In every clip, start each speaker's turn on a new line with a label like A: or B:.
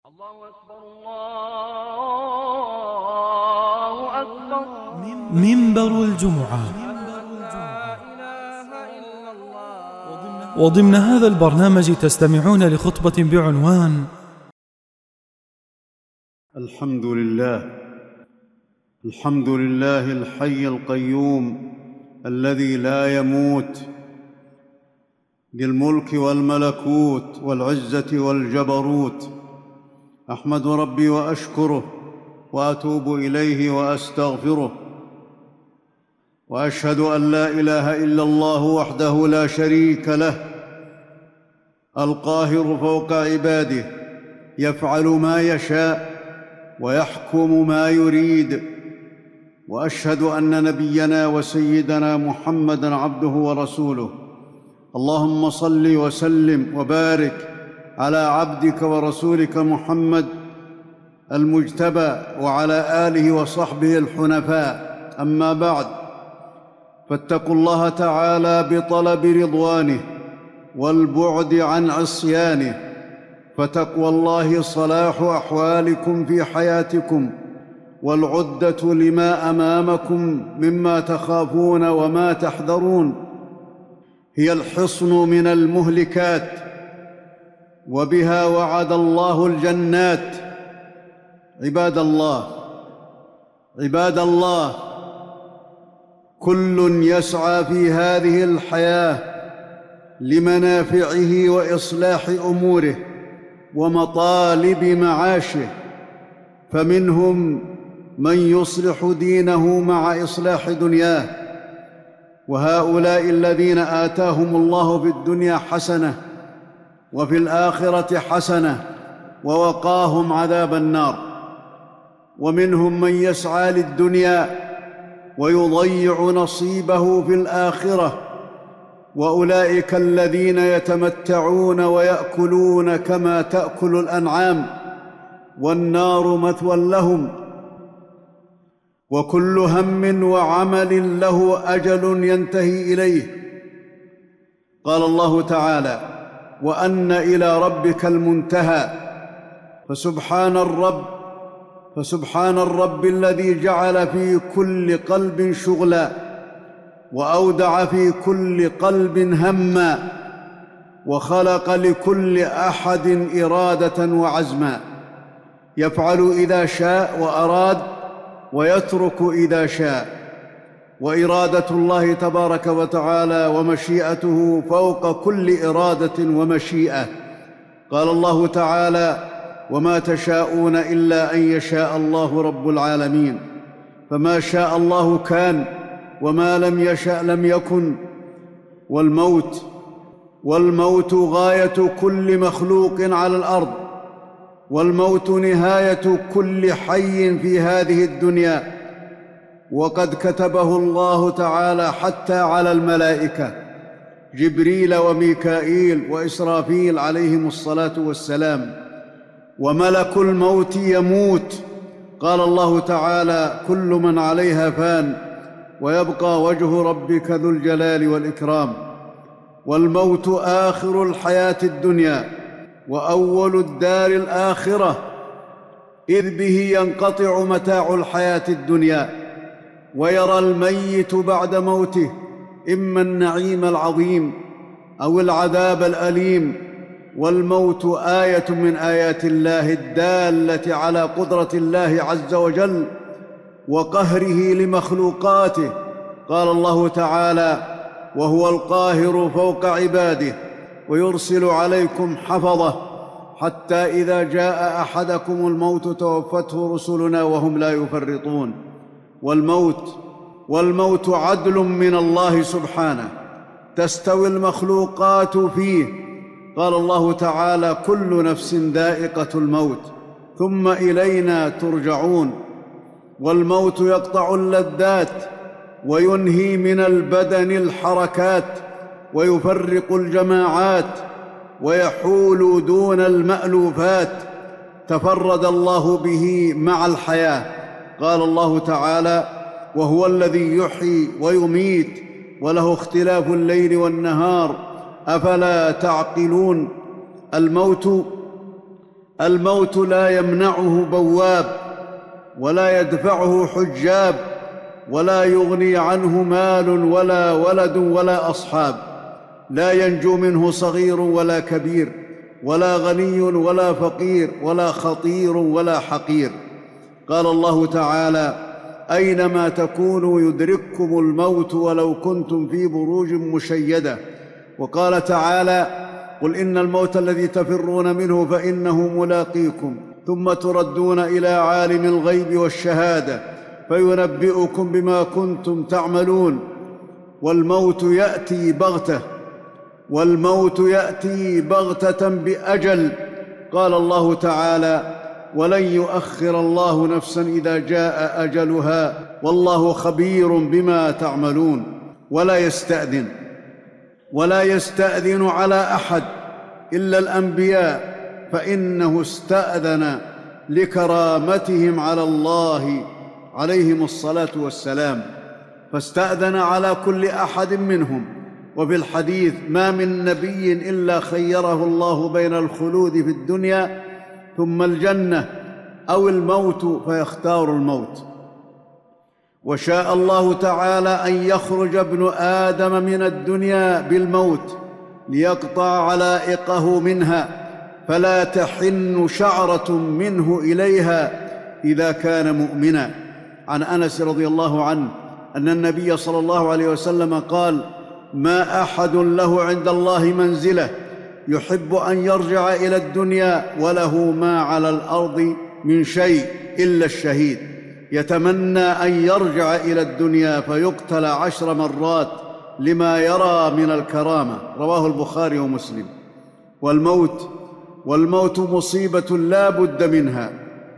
A: الله أكبر الله أكبر.
B: منبر الجمعة. وضمن هذا البرنامج تستمعون لخطبة بعنوان
C: الحمد لله الحي القيوم الذي لا يموت، بالملك والملكوت والعزة والجبروت. أحمد ربي وأشكره وأتوب إليه وأستغفره، وأشهد أن لا إله إلا الله وحده لا شريك له، القاهر فوق عباده، يفعل ما يشاء ويحكم ما يريد. وأشهد أن نبينا وسيدنا محمدًا عبده ورسوله. اللهم صل وسلم وبارك على عبدك ورسولك محمد المجتبى وعلى آله وصحبه الحنفاء. أما بعد، فاتقوا الله تعالى بطلب رضوانه والبعد عن عصيانه، فتقوى الله صلاح أحوالكم في حياتكم، والعدة لما أمامكم مما تخافون وما تحذرون. هي الحصن من المهلكات، وبها وعد الله الجنات. عباد الله، كل يسعى في هذه الحياة لمنافعه وإصلاح أموره ومطالب معاشه، فمنهم من يصلح دينه مع إصلاح دنياه، وهؤلاء الذين آتاهم الله في الدنيا حسنة وفي الآخرة حسنة ووقاهم عذاب النار. ومنهم من يسعى للدنيا ويضيع نصيبه في الآخرة، وأولئك الذين يتمتعون ويأكلون كما تأكل الأنعام، والنار مثوى لهم. وكل هم وعمل له أجل ينتهي إليه. قال الله تعالى: وأن إلى ربك المنتهى. فسبحان الرب الذي جعل في كل قلب شغلا، وأودع في كل قلب هما، وخلق لكل أحد إرادة وعزما، يفعل إذا شاء وأراد، ويترك إذا شاء. وإرادة الله تبارك وتعالى ومشيئته فوق كل إرادة ومشيئة. قال الله تعالى: وما تشاءون إلا أن يشاء الله رب العالمين. فما شاء الله كان، وما لم يشأ لم يكن. والموت غاية كل مخلوق على الأرض، والموت نهاية كل حي في هذه الدنيا. وقد كتبه الله تعالى حتى على الملائكة، جبريل وميكائيل وإسرافيل عليهم الصلاة والسلام. وملك الموت يموت. قال الله تعالى: كل من عليها فان، ويبقى وجه ربك ذو الجلال والإكرام. والموت آخر الحياة الدنيا وأول الدار الآخرة، إذ به ينقطع متاع الحياة الدنيا، ويرى الميت بعد موته إما النعيم العظيم أو العذاب الأليم. والموت آية من آيات الله الدالة على قدرة الله عز وجل وقهره لمخلوقاته. قال الله تعالى: وهو القاهر فوق عباده ويرسل عليكم حفظة حتى إذا جاء أحدكم الموت توفته رسلنا وهم لا يفرطون. والموت عدل من الله سبحانه، تستوي المخلوقات فيه. قال الله تعالى: كل نفس ذائقة الموت ثم إلينا ترجعون. والموت يقطع اللذات وينهي من البدن الحركات، ويفرق الجماعات، ويحول دون المألوفات، تفرد الله به مع الحياة. قال الله تعالى: وهو الذي يحيي ويميت وله اختلاف الليل والنهار أفلا تعقلون. الموت الموت لا يمنعه بواب ولا يدفعه حجاب، ولا يغني عنه مال ولا ولد ولا أصحاب، لا ينجو منه صغير ولا كبير، ولا غني ولا فقير، ولا خطير ولا حقير. قال الله تعالى: أينما تكونوا يدرككم الموت ولو كنتم في بروج مشيدة. وقال تعالى: قل إن الموت الذي تفرون منه فإنه ملاقيكم، ثم تردون إلى عالم الغيب والشهادة فينبئكم بما كنتم تعملون. والموت يأتي بغتة بأجل. قال الله تعالى: ولن يؤخر الله نفسا إذا جاء أجلها والله خبير بما تعملون. ولا يستأذن على أحد إلا الأنبياء، فإنه استأذن لكرامتهم على الله عليهم الصلاة والسلام، فاستأذن على كل أحد منهم. وفي الحديث: ما من نبي إلا خيره الله بين الخلود في الدنيا ثم الجنة أو الموت فيختار الموت. وشاء الله تعالى أن يخرج ابن آدم من الدنيا بالموت ليقطع علائقه منها، فلا تحن شعرة منه إليها إذا كان مؤمنا. عن أنس رضي الله عنه أن النبي صلى الله عليه وسلم قال: ما أحد له عند الله منزلة يحب أن يرجع إلى الدنيا وله ما على الأرض من شيء إلا الشهيد، يتمنى أن يرجع إلى الدنيا فيقتل 10 مرات لما يرى من الكرامة. رواه البخاري ومسلم. والموت مصيبة لا بد منها،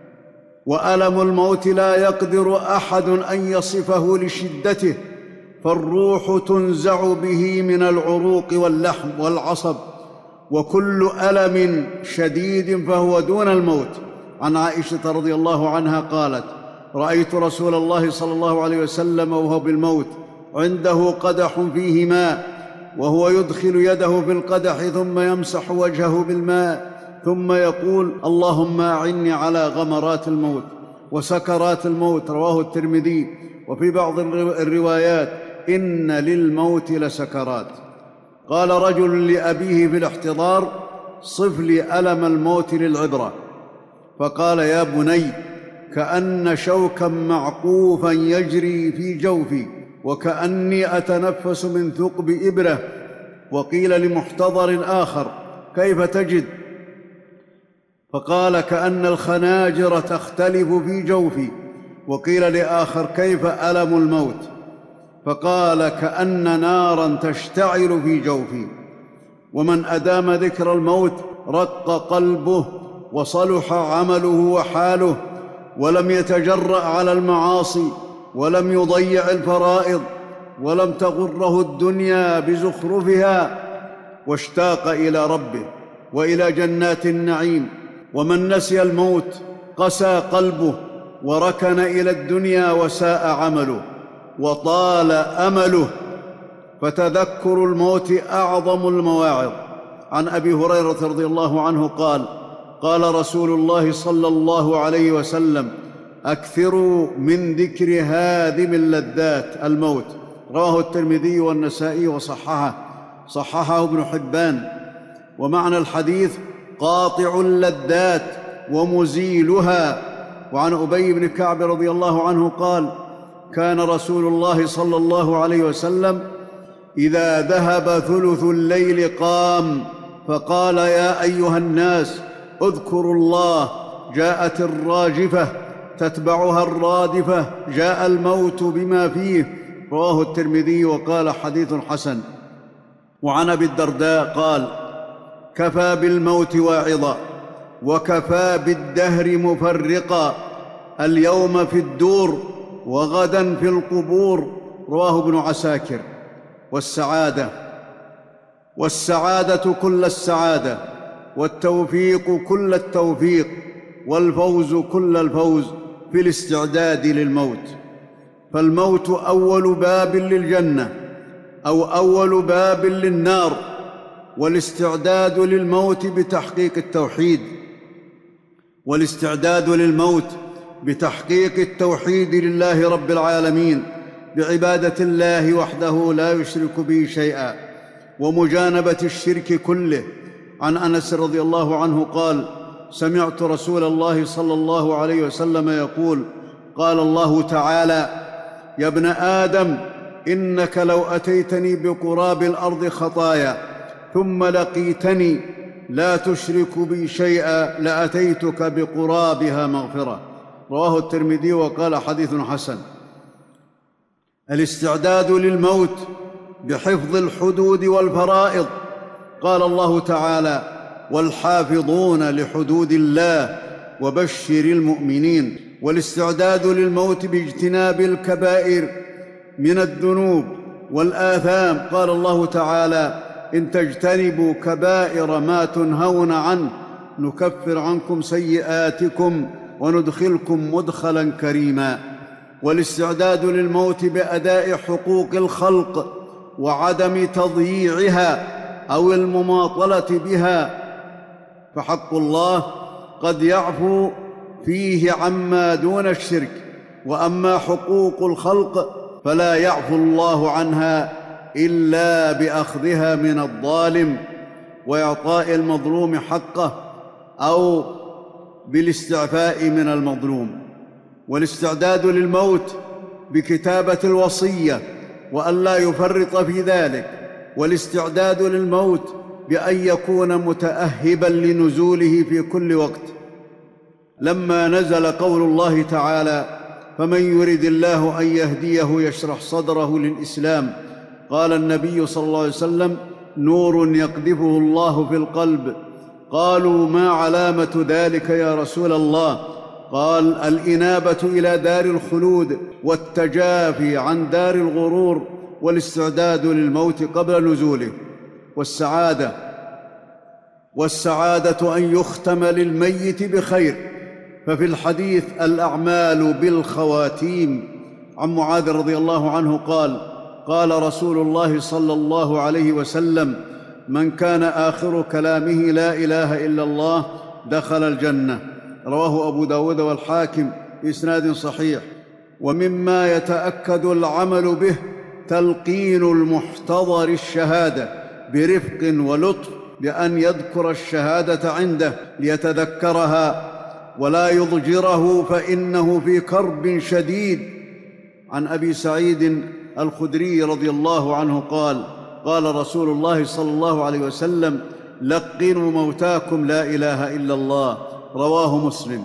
C: وألم الموت لا يقدر أحد أن يصفه لشدته، فالروح تنزع به من العروق واللحم والعصب، وكل ألم شديد فهو دون الموت. عن عائشة رضي الله عنها قالت: رأيت رسول الله صلى الله عليه وسلم وهو بالموت، عنده قدح فيه ماء، وهو يدخل يده في القدح ثم يمسح وجهه بالماء، ثم يقول: اللهم أعني على غمرات الموت وسكرات الموت. رواه الترمذي. وفي بعض الروايات: إن للموت لسكرات. قال رجل لأبيه في الاحتضار: صف لي ألم الموت للعبرة. فقال: يا بني، كأن شوكا معقوفا يجري في جوفي، وكأني أتنفس من ثقب إبرة. وقيل لمحتضر آخر: كيف تجد؟ فقال: كأن الخناجر تختلف في جوفي. وقيل لآخر: كيف ألم الموت؟ فقال: كأن نارا تشتعل في جوفي. ومن أدام ذكر الموت رق قلبه وصلح عمله وحاله، ولم يتجرأ على المعاصي، ولم يضيع الفرائض، ولم تغره الدنيا بزخرفها، واشتاق إلى ربه وإلى جنات النعيم. ومن نسي الموت قسى قلبه، وركن إلى الدنيا وساء عمله، وطال أمله. فتذكر الموت أعظم المواعظ. عن أبي هريرة رضي الله عنه قال: قال رسول الله صلى الله عليه وسلم: أكثروا من ذكر هادم اللذات الموت. رواه الترمذي والنسائي وصححه ابن حبان. ومعنى الحديث: قاطع اللذات ومزيلها. وعن أبي بن كعب رضي الله عنه قال: كان رسول الله صلى الله عليه وسلم إذا ذهب ثلث الليل قام فقال: يا أيها الناس اذكروا الله، جاءت الراجفة تتبعها الرادفة، جاء الموت بما فيه. رواه الترمذي وقال: حديث حسن. وعن أبي الدرداء قال: كفى بالموت واعظا، وكفى بالدهر مفرقا، اليوم في الدور وغدا في القبور. رواه ابن عساكر. والسعادة كل السعادة، والتوفيق كل التوفيق، والفوز كل الفوز في الاستعداد للموت. فالموت أول باب للجنة أو أول باب للنار، والاستعداد للموت بتحقيق التوحيد والاستعداد للموت بتحقيق التوحيد لله رب العالمين بعبادة الله وحده لا يشرك به شيئا ومجانبة الشرك كله. عن أنس رضي الله عنه قال: سمعت رسول الله صلى الله عليه وسلم يقول: قال الله تعالى: يا ابن آدم، إنك لو أتيتني بقراب الأرض خطايا ثم لقيتني لا تشرك بي شيئا لأتيتك بقرابها مغفرة. رواه الترمذي وقال: حديث حسن. الاستعداد للموت بحفظ الحدود والفرائض. قال الله تعالى: والحافظون لحدود الله وبشر المؤمنين. والاستعداد للموت باجتناب الكبائر من الذنوب والآثام. قال الله تعالى: إن تجتنبوا كبائر ما تنهون عنه نكفر عنكم سيئاتكم وندخلكم مدخلا كريما. والاستعداد للموت بأداء حقوق الخلق وعدم تضييعها أو المماطلة بها، فحق الله قد يعفو فيه عما دون الشرك، وأما حقوق الخلق فلا يعفو الله عنها إلا بأخذها من الظالم وإعطاء المظلوم حقه أو بالاستعفاء من المظلوم. والاستعداد للموت بكتابة الوصية وألا يفرط في ذلك. والاستعداد للموت بأن يكون متأهبا لنزوله في كل وقت. لما نزل قول الله تعالى: فمن يرد الله أن يهديه يشرح صدره للإسلام، قال النبي صلى الله عليه وسلم: نور يقذفه الله في القلب. قالوا: ما علامة ذلك يا رسول الله؟ قال: الإنابة إلى دار الخلود والتجافي عن دار الغرور والاستعداد للموت قبل نزوله. والسعادة أن يختم للميت بخير. ففي الحديث: الأعمال بالخواتيم. عن معاذ رضي الله عنه قال: قال رسول الله صلى الله عليه وسلم: من كان آخر كلامه لا إله إلا الله دخل الجنة. رواه أبو داود والحاكم بإسناد صحيح. ومما يتأكد العمل به تلقين المحتضر الشهادة برفق ولطف، بأن يذكر الشهادة عنده ليتذكرها ولا يضجره فإنه في كرب شديد. عن أبي سعيد الخدري رضي الله عنه قال: قال رسول الله صلى الله عليه وسلم: لقنوا موتاكم لا إله إلا الله. رواه مسلم.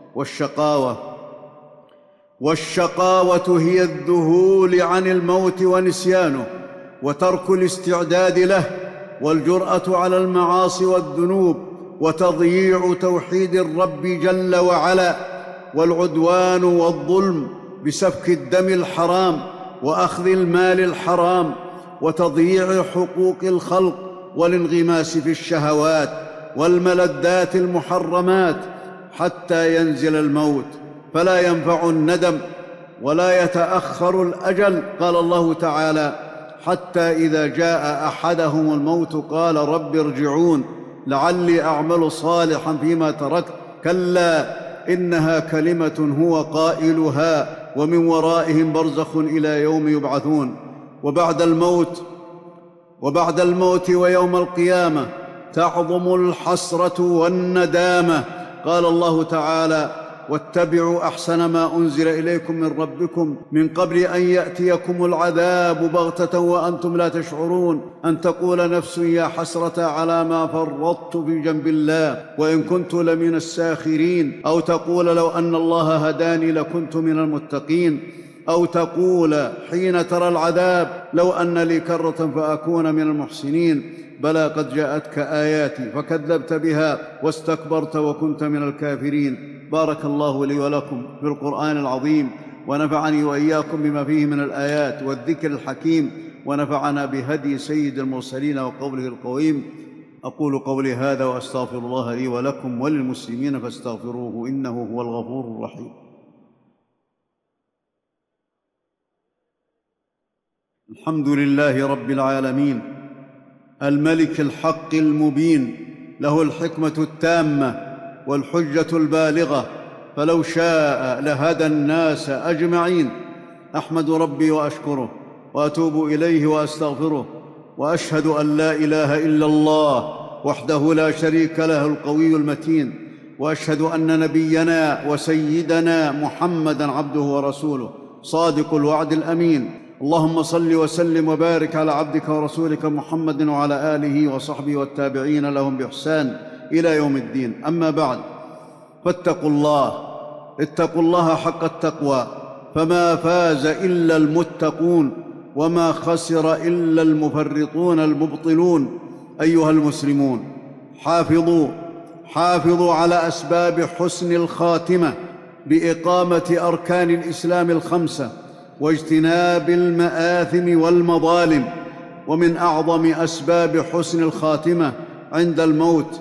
C: والشقاوة هي الذهول عن الموت ونسيانه وترك الاستعداد له والجرأة على المعاصي والذنوب وتضييع توحيد الرب جل وعلا، والعدوان والظلم بسفك الدم الحرام وأخذ المال الحرام وتضييع حقوق الخلق والانغماس في الشهوات والملذات المحرمات حتى ينزل الموت، فلا ينفع الندم ولا يتأخر الأجل. قال الله تعالى: حتى إذا جاء أحدهم الموت قال رب ارجعون لعلي أعمل صالحا فيما تركت، كلا إنها كلمة هو قائلها ومن ورائهم برزخ إلى يوم يبعثون. وبعد الموت ويوم القيامة تعظم الحسرة والندامة. قال الله تعالى: واتبعوا أحسن ما أنزل إليكم من ربكم من قبل أن يأتيكم العذاب بغتة وأنتم لا تشعرون، أن تقول نفس يا حسرة على ما فرطت في جنب الله وإن كنت لمن الساخرين، أو تقول لو أن الله هداني لكنت من المتقين، أو تقول حين ترى العذاب لو أن لي كرة فأكون من المحسنين. بلى قد جاءتك آياتي فكذبت بها واستكبرت وكنت من الكافرين. بارك الله لي ولكم في القرآن العظيم، ونفعني وإياكم بما فيه من الآيات والذكر الحكيم، ونفعنا بهدي سيد المرسلين وقوله القويم. أقول قولي هذا وأستغفر الله لي ولكم وللمسلمين فاستغفروه إنه هو الغفور الرحيم. الحمد لله رب العالمين، الملك الحق المبين، له الحكمة التامة والحجة البالغة، فلو شاء لهدى الناس أجمعين. أحمد ربي وأشكره وأتوب إليه وأستغفره، وأشهد أن لا إله إلا الله وحده لا شريك له القوي المتين، وأشهد أن نبينا وسيدنا محمدًا عبده ورسوله صادق الوعد الأمين. اللهم صل وسلم وبارك على عبدك ورسولك محمد وعلى آله وصحبه والتابعين لهم بإحسان إلى يوم الدين. أما بعد، فاتقوا الله، اتقوا الله حق التقوى، فما فاز إلا المتقون وما خسر إلا المفرطون المبطلون. أيها المسلمون، حافظوا على أسباب حسن الخاتمة بإقامة أركان الإسلام الخمسة واجتناب المآثم والمظالم. ومن أعظم أسباب حسن الخاتمة عند الموت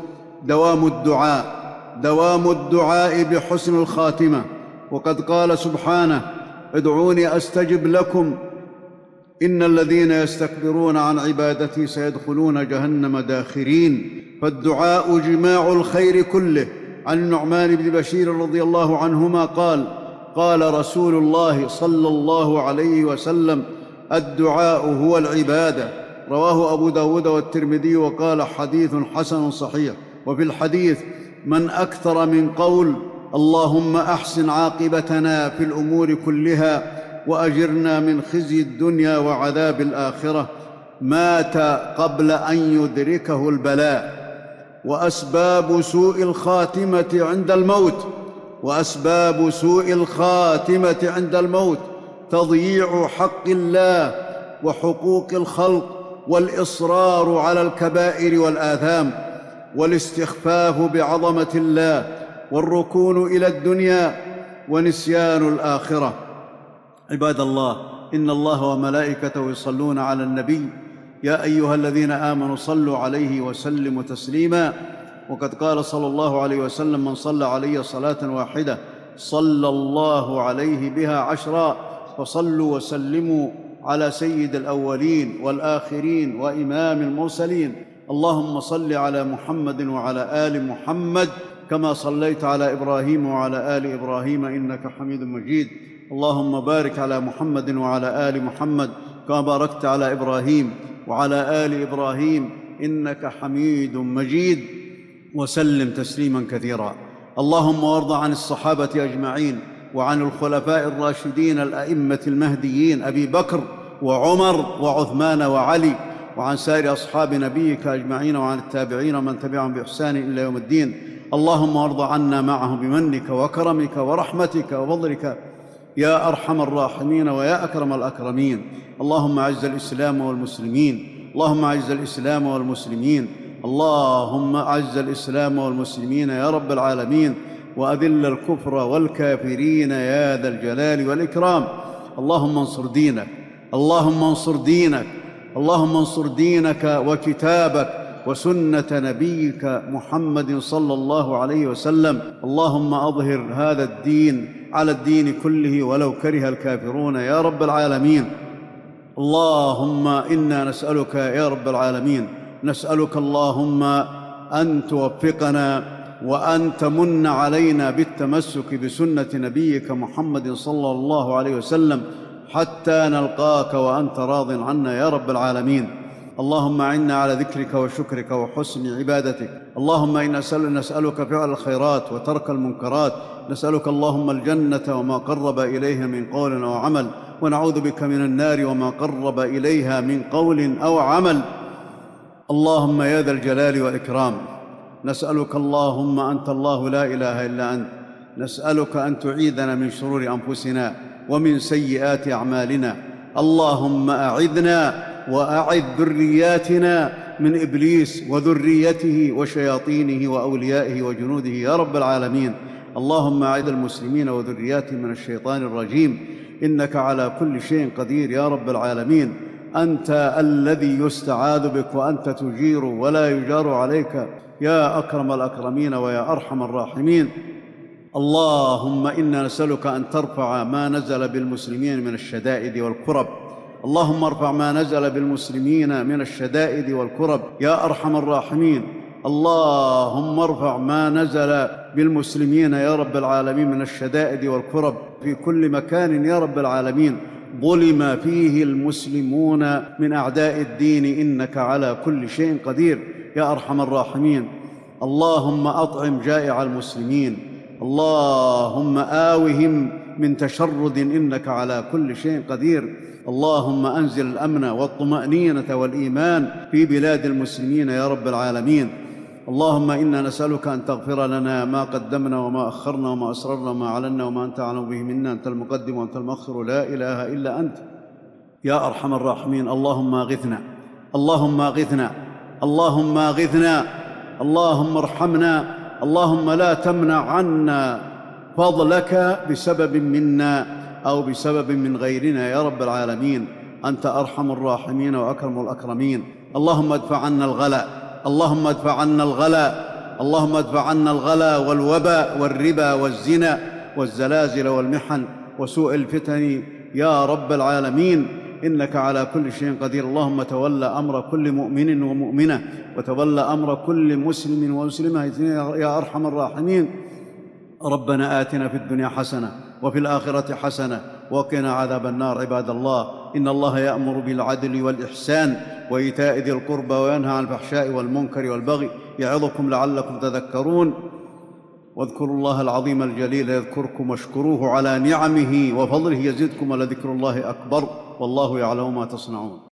C: دوام الدعاء بحسن الخاتمة. وقد قال سبحانه: ادعوني أستجب لكم إن الذين يستكبرون عن عبادتي سيدخلون جهنم داخرين. فالدعاء جماع الخير كله. عن النعمان بن بشير رضي الله عنهما قال: قال رسول الله صلى الله عليه وسلم: الدعاء هو العبادة. رواه أبو داود والترمذي، وقال: حديث حسن صحيح. وفي الحديث: من أكثر من قول اللهم أحسن عاقبتنا في الأمور كلها وأجرنا من خزي الدنيا وعذاب الآخرة مات قبل أن يدركه البلاء. وأسباب سوء الخاتمة عند الموت تضييع حق الله وحقوق الخلق، والإصرار على الكبائر والآثام، والاستخفاف بعظمة الله، والركون إلى الدنيا، ونسيان الآخرة. عباد الله، إن الله وملائكته يصلون على النبي، يا أيها الذين آمنوا صلوا عليه وسلموا تسليما. وقد قال صلى الله عليه وسلم: من صلى علي صلاة واحدة صلى الله عليه بها 10. فصلوا وسلموا على سيد الأولين والآخرين وإمام المرسلين. اللهم صل على محمد وعلى آل محمد كما صليت على إبراهيم وعلى آل إبراهيم إنك حميد مجيد. اللهم بارك على محمد وعلى آل محمد كما باركت على إبراهيم وعلى آل إبراهيم إنك حميد مجيد، وسلم تسليما كثيرا. اللهم وارض عن الصحابة أجمعين، وعن الخلفاء الراشدين الأئمة المهديين أبي بكر وعمر وعثمان وعلي، وعن سائر أصحاب نبيك أجمعين، وعن التابعين ومن تبعهم بإحسان إلى يوم الدين. اللهم وارض عنا معهم بمنك وكرمك ورحمتك وفضلك يا أرحم الراحمين ويا أكرم الأكرمين. اللهم أعز الإسلام والمسلمين، اللهم أعز الإسلام والمسلمين، اللهم أعز الإسلام والمسلمين يا رب العالمين، وأذل الكفر والكافرين يا ذا الجلال والإكرام. اللهم انصر دينك، اللهم انصر دينك، اللهم انصر دينك وكتابك وسنة نبيك محمد صلى الله عليه وسلم. اللهم أظهر هذا الدين على الدين كله ولو كره الكافرون يا رب العالمين. اللهم إنا نسألك يا رب العالمين، نسألك اللهم أن توفقنا وأن تمن علينا بالتمسك بسنة نبيك محمد صلى الله عليه وسلم حتى نلقاك وأنت راض عنا يا رب العالمين. اللهم أعنا على ذكرك وشكرك وحسن عبادتك. اللهم إنا نسألك فعل الخيرات وترك المنكرات، نسألك اللهم الجنة وما قرب إليها من قول أو عمل، ونعوذ بك من النار وما قرب إليها من قول أو عمل. اللهم يا ذا الجلال والإكرام، نسألك اللهم أنت الله لا إله إلا أنت، نسألك أن تعيذنا من شرور أنفسنا ومن سيئات أعمالنا. اللهم أعذنا وأعذ ذرياتنا من إبليس وذريته وشياطينه وأوليائه وجنوده يا رب العالمين. اللهم أعذ المسلمين وذرياتهم من الشيطان الرجيم، إنك على كل شيء قدير يا رب العالمين. أنت الذي يستعاذ بك وأنت تجير ولا يجار عليك يا أكرم الأكرمين ويا أرحم الراحمين. اللهم إنا نسألك أن ترفع ما نزل بالمسلمين من الشدائد والكرب. اللهم ارفع ما نزل بالمسلمين من الشدائد والكرب يا أرحم الراحمين. اللهم ارفع ما نزل بالمسلمين يا رب العالمين من الشدائد والكرب في كل مكان يا رب العالمين ظلم فيه المسلمون من أعداء الدين، إنك على كل شيء قدير يا أرحم الراحمين. اللهم أطعم جائع المسلمين، اللهم آوهم من تشرد، إنك على كل شيء قدير. اللهم أنزل الأمن والطمأنينة والإيمان في بلاد المسلمين يا رب العالمين. اللهم إنا نسألك أن تغفر لنا ما قدمنا وما أخرنا وما أسررنا وما أعلنا وما أنت أعلم به منا، أنت المقدم وأنت المؤخر، لا إله إلا أنت يا أرحم الراحمين. اللهم أغثنا، اللهم أغثنا، اللهم أغثنا، اللهم ارحمنا، اللهم لا تمنع عنا فضلك بسبب منا أو بسبب من غيرنا يا رب العالمين، أنت أرحم الراحمين وأكرم الأكرمين. اللهم ادفع عنا الغلا، اللهم ادفع عنا الغلا، اللهم ادفع عنا الغلا والوباء والربا والزنا والزلازل والمحن وسوء الفتن يا رب العالمين، إنك على كل شيء قدير. اللهم تولى أمر كل مؤمن ومؤمنة، وتولى أمر كل مسلم ومسلمة يا أرحم الراحمين. ربنا آتنا في الدنيا حسنة وفي الآخرة حسنة وقنا عذاب النار. عباد الله، إن الله يأمر بالعدل والإحسان وإيتاء ذي القربى وينهى عن الفحشاء والمنكر والبغي، يعظكم لعلكم تذكرون. واذكروا الله العظيم الجليل يذكركم، واشكروه على نعمه وفضله يزدكم، ولذكر الله أكبر، والله يعلم ما تصنعون.